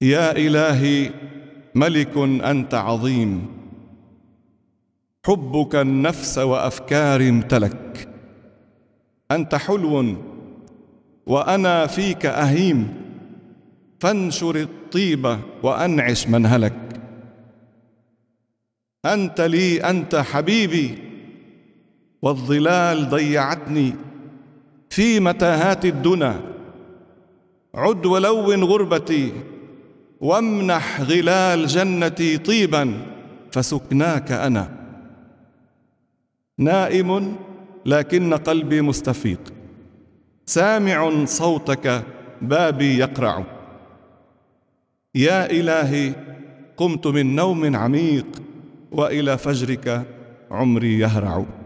يا إلهي ملك أنت عظيم، حبك النفس وأفكاري امتلك. أنت حلو وأنا فيك أهيم، فانشر الطيب وأنعش من هلك. أنت لي أنت حبيبي، والظلال ضيعتني في متاهات الدنا. عد ولون غربتي، وامنح غلال جنتي طيبا، فسكناك أنا. نائم لكن قلبي مستفيق، سامع صوتك بابي يقرع. يا إلهي قمت من نوم عميق، وإلى فجرك عمري يهرع.